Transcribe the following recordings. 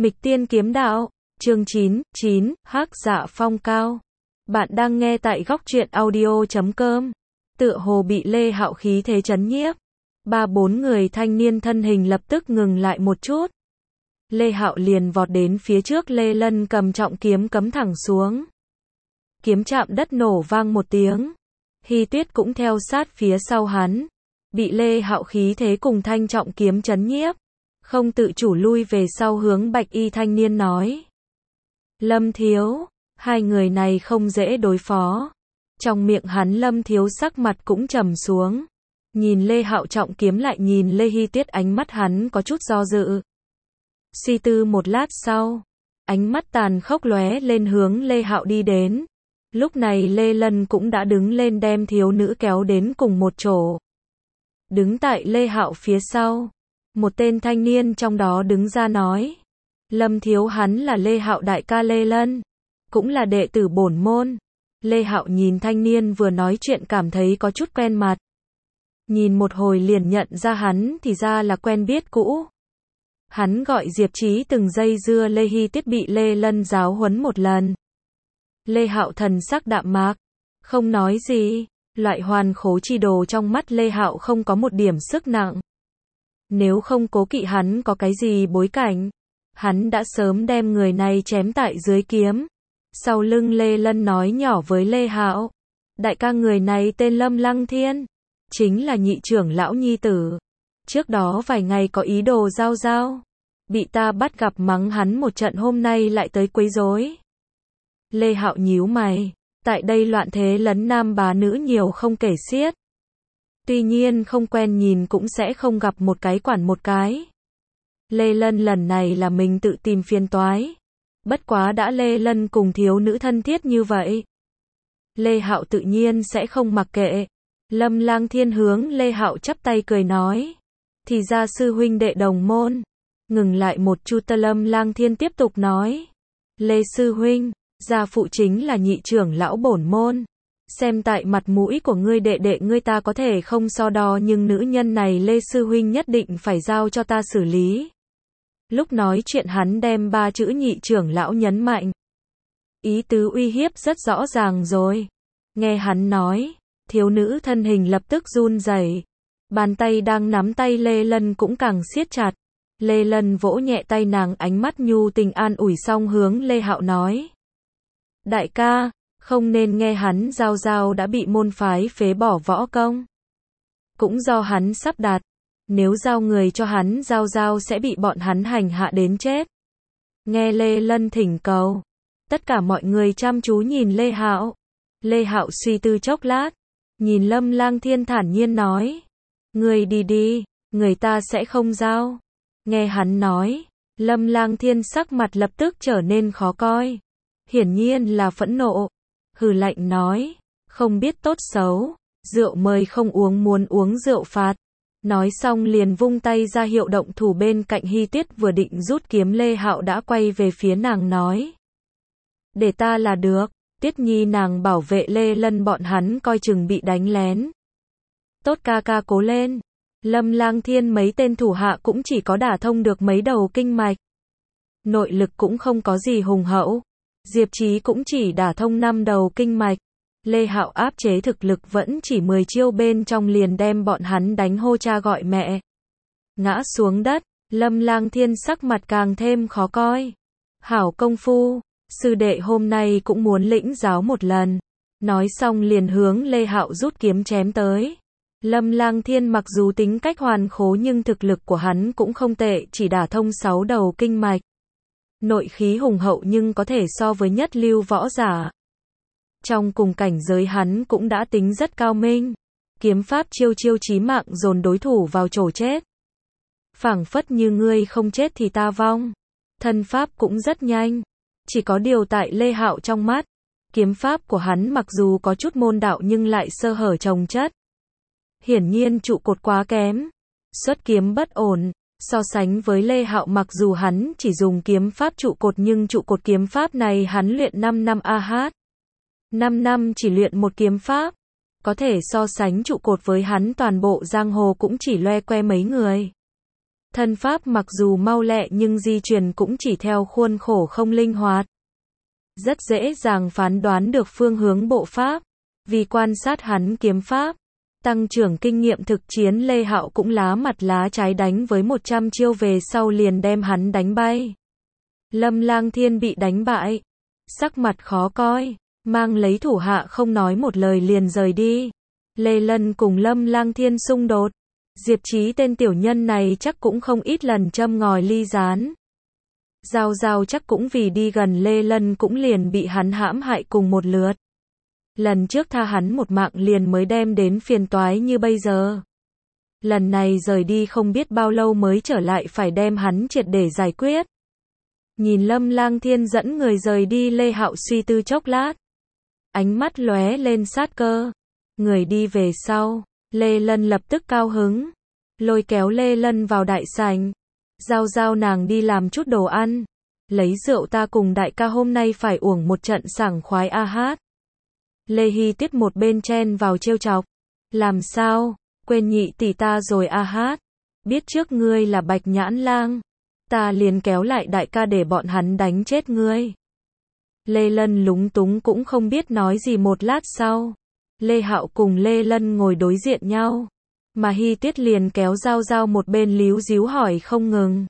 Mịch Tiên Kiếm Đạo, chương 9, Hắc Dạ Phong Cao. Bạn đang nghe tại góc truyện audio.com. Tựa hồ bị Lê Hạo khí thế chấn nhiếp. Ba bốn người thanh niên thân hình lập tức ngừng lại một chút. Lê Hạo liền vọt đến phía trước Lê Lân cầm trọng kiếm cắm thẳng xuống. Kiếm chạm đất nổ vang một tiếng. Hy Tuyết cũng theo sát phía sau hắn. Bị Lê Hạo khí thế cùng thanh trọng kiếm chấn nhiếp. Không tự chủ lui về sau hướng bạch y thanh niên nói. Lâm Thiếu, hai người này không dễ đối phó. Trong miệng hắn Lâm Thiếu sắc mặt cũng trầm xuống. Nhìn Lê Hạo trọng kiếm lại nhìn Lê Hy Tuyết, ánh mắt hắn có chút do dự. Suy tư một lát sau, ánh mắt tàn khốc lóe lên hướng Lê Hạo đi đến. Lúc này Lê Lân cũng đã đứng lên đem thiếu nữ kéo đến cùng một chỗ. Đứng tại Lê Hạo phía sau, một tên thanh niên trong đó đứng ra nói. Lâm Thiếu hắn là Lê Hạo đại ca Lê Lân, cũng là đệ tử bổn môn. Lê Hạo nhìn thanh niên vừa nói chuyện cảm thấy có chút quen mặt. Nhìn một hồi liền nhận ra hắn thì ra là quen biết cũ. Hắn gọi Diệp Chí từng dây dưa Lê Hy Tuyết bị Lê Lân giáo huấn một lần. Lê Hạo thần sắc đạm mạc, không nói gì. Loại hoàn khố chi đồ trong mắt Lê Hạo không có một điểm sức nặng. Nếu không cố kỵ hắn có cái gì bối cảnh, hắn đã sớm đem người này chém tại dưới kiếm. Sau lưng Lê Lân nói nhỏ với Lê Hạo, đại ca người này tên Lâm Lăng Thiên, chính là nhị trưởng lão nhi tử. Trước đó vài ngày có ý đồ giao giao, bị ta bắt gặp mắng hắn một trận, hôm nay lại tới quấy rối. Lê Hạo nhíu mày, tại đây loạn thế lấn nam bá nữ nhiều không kể xiết. Tuy nhiên không quen nhìn cũng sẽ không gặp một cái quản một cái. Lê Lân lần này là mình tự tìm phiền toái. Bất quá đã Lê Lân cùng thiếu nữ thân thiết như vậy, Lê Hạo tự nhiên sẽ không mặc kệ. Lâm Lang Thiên hướng Lê Hạo chắp tay cười nói. Thì ra sư huynh đệ đồng môn. Ngừng lại một chút, Lâm Lang Thiên tiếp tục nói. Lê sư huynh, gia phụ chính là nhị trưởng lão bổn môn. Xem tại mặt mũi của ngươi đệ đệ ngươi ta có thể không so đo, nhưng nữ nhân này Lê sư huynh nhất định phải giao cho ta xử lý. Lúc nói chuyện hắn đem ba chữ nhị trưởng lão nhấn mạnh. Ý tứ uy hiếp rất rõ ràng rồi. Nghe hắn nói, thiếu nữ thân hình lập tức run rẩy. Bàn tay đang nắm tay Lê Lân cũng càng siết chặt. Lê Lân vỗ nhẹ tay nàng, ánh mắt nhu tình an ủi xong hướng Lê Hạo nói. Đại ca, không nên nghe hắn, giao giao đã bị môn phái phế bỏ võ công. Cũng do hắn sắp đặt. Nếu giao người cho hắn, giao giao sẽ bị bọn hắn hành hạ đến chết. Nghe Lê Lân thỉnh cầu, tất cả mọi người chăm chú nhìn Lê Hạo. Lê Hạo suy tư chốc lát, nhìn Lâm Lang Thiên thản nhiên nói. Người đi đi, người ta sẽ không giao. Nghe hắn nói, Lâm Lang Thiên sắc mặt lập tức trở nên khó coi. Hiển nhiên là phẫn nộ. Hừ lạnh nói, không biết tốt xấu, rượu mời không uống muốn uống rượu phạt. Nói xong liền vung tay ra hiệu động thủ, bên cạnh Hy Tuyết vừa định rút kiếm, Lê Hạo đã quay về phía nàng nói. Để ta là được, Tuyết Nhi nàng bảo vệ Lê Lân bọn hắn coi chừng bị đánh lén. Tốt ca ca cố lên. Lâm Lang Thiên mấy tên thủ hạ cũng chỉ có đả thông được mấy đầu kinh mạch. Nội lực cũng không có gì hùng hậu. Diệp Chí cũng chỉ đả thông 5 đầu kinh mạch. Lê Hạo áp chế thực lực vẫn chỉ 10 chiêu bên trong liền đem bọn hắn đánh hô cha gọi mẹ. Ngã xuống đất, Lâm Lang Thiên sắc mặt càng thêm khó coi. Hảo công phu, sư đệ hôm nay cũng muốn lĩnh giáo một lần. Nói xong liền hướng Lê Hạo rút kiếm chém tới. Lâm Lang Thiên mặc dù tính cách hoàn khố nhưng thực lực của hắn cũng không tệ, chỉ đả thông 6 đầu kinh mạch. Nội khí hùng hậu nhưng có thể so với nhất lưu võ giả. Trong cùng cảnh giới hắn cũng đã tính rất cao minh. Kiếm pháp chiêu chiêu chí mạng dồn đối thủ vào chỗ chết. Phảng phất như ngươi không chết thì ta vong. Thân pháp cũng rất nhanh. Chỉ có điều tại Lê Hạo trong mắt, kiếm pháp của hắn mặc dù có chút môn đạo nhưng lại sơ hở chồng chất. Hiển nhiên trụ cột quá kém. Xuất kiếm bất ổn. So sánh với Lê Hạo, mặc dù hắn chỉ dùng kiếm pháp trụ cột nhưng trụ cột kiếm pháp này hắn luyện 5 năm AH. 5 năm chỉ luyện một kiếm pháp, có thể so sánh trụ cột với hắn toàn bộ giang hồ cũng chỉ loe que mấy người. Thân pháp mặc dù mau lẹ nhưng di chuyển cũng chỉ theo khuôn khổ không linh hoạt. Rất dễ dàng phán đoán được phương hướng bộ pháp. Vì quan sát hắn kiếm pháp, tăng trưởng kinh nghiệm thực chiến, Lê Hạo cũng lá mặt lá trái đánh với 100 chiêu về sau liền đem hắn đánh bay. Lâm Lang Thiên bị đánh bại, sắc mặt khó coi, mang lấy thủ hạ không nói một lời liền rời đi. Lê Lân cùng Lâm Lang Thiên xung đột. Diệp Chí tên tiểu nhân này chắc cũng không ít lần châm ngòi ly gián. Giao Giao chắc cũng vì đi gần Lê Lân cũng liền bị hắn hãm hại cùng một lượt. Lần trước tha hắn một mạng liền mới đem đến phiền toái như bây giờ. Lần này rời đi không biết bao lâu mới trở lại phải đem hắn triệt để giải quyết. Nhìn Lâm Lang Thiên dẫn người rời đi, Lê Hạo suy tư chốc lát. Ánh mắt lóe lên sát cơ. Người đi về sau, Lê Lân lập tức cao hứng. Lôi kéo Lê Lân vào đại sảnh. Giao Giao nàng đi làm chút đồ ăn. Lấy rượu ta cùng đại ca hôm nay phải uổng một trận sảng khoái a hát. Lê Hy Tiết một bên chen vào trêu chọc. Làm sao, quên nhị tỷ ta rồi a hát. Biết trước ngươi là Bạch Nhãn Lang. Ta liền kéo lại đại ca để bọn hắn đánh chết ngươi. Lê Lân lúng túng cũng không biết nói gì. Một lát sau, Lê Hạo cùng Lê Lân ngồi đối diện nhau. Mà Hy Tiết liền kéo Giao Giao một bên líu díu hỏi không ngừng.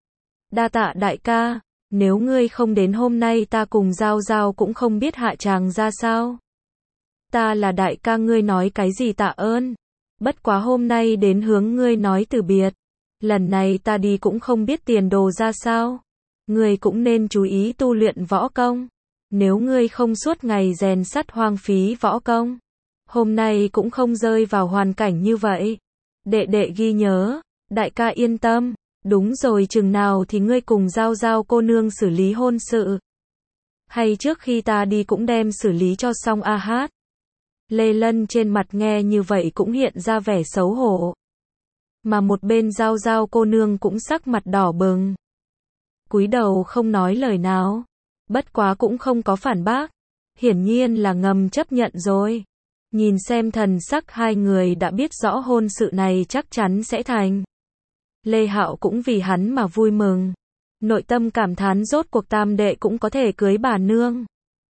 Đa tạ đại ca, nếu ngươi không đến hôm nay ta cùng Giao Giao cũng không biết hạ tràng ra sao. Ta là đại ca ngươi nói cái gì tạ ơn. Bất quá hôm nay đến hướng ngươi nói từ biệt. Lần này ta đi cũng không biết tiền đồ ra sao. Ngươi cũng nên chú ý tu luyện võ công. Nếu ngươi không suốt ngày rèn sắt hoang phí võ công, hôm nay cũng không rơi vào hoàn cảnh như vậy. Đệ đệ ghi nhớ, đại ca yên tâm. Đúng rồi, chừng nào thì ngươi cùng Giao Giao cô nương xử lý hôn sự. Hay trước khi ta đi cũng đem xử lý cho xong a hát. Lê Lân trên mặt nghe như vậy cũng hiện ra vẻ xấu hổ. Mà một bên Giao Giao cô nương cũng sắc mặt đỏ bừng. Cúi đầu không nói lời nào. Bất quá cũng không có phản bác. Hiển nhiên là ngầm chấp nhận rồi. Nhìn xem thần sắc hai người đã biết rõ hôn sự này chắc chắn sẽ thành. Lê Hạo cũng vì hắn mà vui mừng. Nội tâm cảm thán rốt cuộc tam đệ cũng có thể cưới bà nương.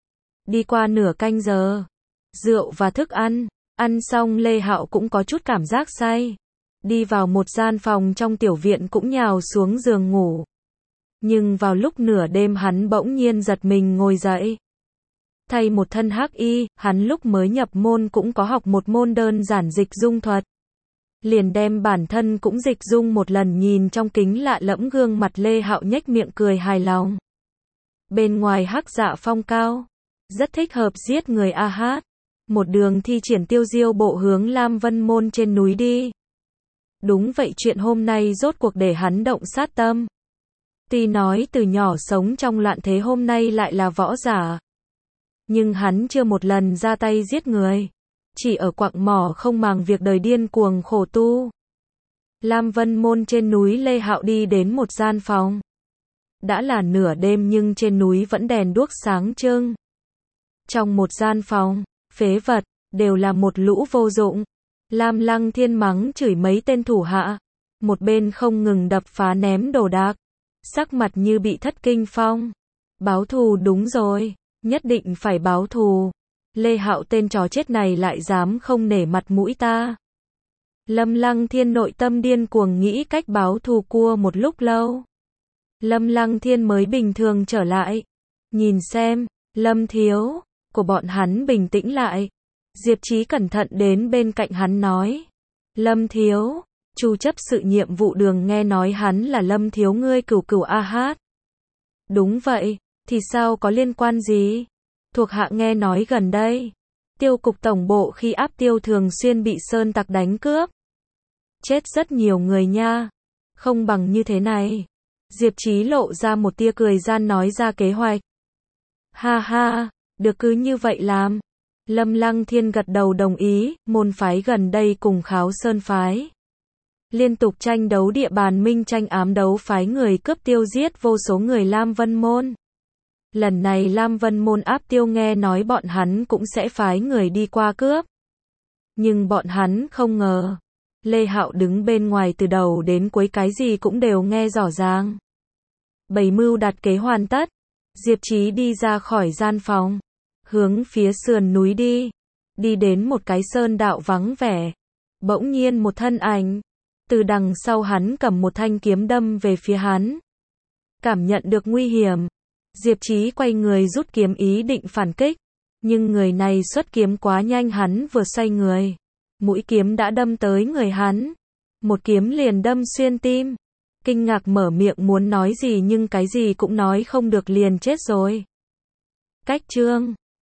Đi qua nửa canh giờ. Rượu và thức ăn. Ăn xong Lê Hạo cũng có chút cảm giác say. Đi vào một gian phòng trong tiểu viện cũng nhào xuống giường ngủ. Nhưng vào lúc nửa đêm hắn bỗng nhiên giật mình ngồi dậy. Thay một thân hắc y, hắn lúc mới nhập môn cũng có học một môn đơn giản dịch dung thuật. Liền đem bản thân cũng dịch dung một lần, nhìn trong kính lạ lẫm gương mặt Lê Hạo nhếch miệng cười hài lòng. Bên ngoài hắc dạ phong cao. Rất thích hợp giết người a hát. Một đường thi triển tiêu diêu bộ hướng Lam Vân Môn trên núi đi. Đúng vậy, chuyện hôm nay rốt cuộc để hắn động sát tâm. Tuy nói từ nhỏ sống trong loạn thế hôm nay lại là võ giả. Nhưng hắn chưa một lần ra tay giết người. Chỉ ở quặng mỏ không màng việc đời điên cuồng khổ tu. Lam Vân Môn trên núi, Lê Hạo đi đến một gian phòng. Đã là nửa đêm nhưng trên núi vẫn đèn đuốc sáng trưng. Trong một gian phòng, phế vật, đều là một lũ vô dụng. Lam Lăng Thiên mắng chửi mấy tên thủ hạ. Một bên không ngừng đập phá ném đồ đạc. Sắc mặt như bị thất kinh phong. Báo thù, đúng rồi. Nhất định phải báo thù. Lê Hạo tên chó chết này lại dám không nể mặt mũi ta. Lâm Lăng Thiên nội tâm điên cuồng nghĩ cách báo thù cua một lúc lâu. Lâm Lăng Thiên mới bình thường trở lại. Nhìn xem, Lâm thiếu, của bọn hắn bình tĩnh lại. Diệp Chí cẩn thận đến bên cạnh hắn nói. Lâm thiếu, chu chấp sự nhiệm vụ đường nghe nói hắn là Lâm thiếu ngươi cửu cửu a hát. Đúng vậy, thì sao có liên quan gì? Thuộc hạ nghe nói gần đây, tiêu cục tổng bộ khi áp tiêu thường xuyên bị sơn tặc đánh cướp. Chết rất nhiều người nha. Không bằng như thế này. Diệp Chí lộ ra một tia cười gian nói ra kế hoạch. Ha ha, được cứ như vậy làm. Lâm Lăng Thiên gật đầu đồng ý, môn phái gần đây cùng Kháo Sơn phái. Liên tục tranh đấu địa bàn, minh tranh ám đấu, phái người cướp tiêu giết vô số người Lam Vân Môn. Lần này Lam Vân Môn áp tiêu nghe nói bọn hắn cũng sẽ phái người đi qua cướp. Nhưng bọn hắn không ngờ, Lê Hạo đứng bên ngoài từ đầu đến cuối cái gì cũng đều nghe rõ ràng. Bày mưu đặt kế hoàn tất. Diệp Chí đi ra khỏi gian phòng. Hướng phía sườn núi đi. Đi đến một cái sơn đạo vắng vẻ. Bỗng nhiên một thân ảnh. Từ đằng sau hắn cầm một thanh kiếm đâm về phía hắn. Cảm nhận được nguy hiểm. Diệp Chí quay người rút kiếm ý định phản kích. Nhưng người này xuất kiếm quá nhanh, hắn vừa xoay người. Mũi kiếm đã đâm tới người hắn. Một kiếm liền đâm xuyên tim. Kinh ngạc mở miệng muốn nói gì nhưng cái gì cũng nói không được, liền chết rồi. Cách chương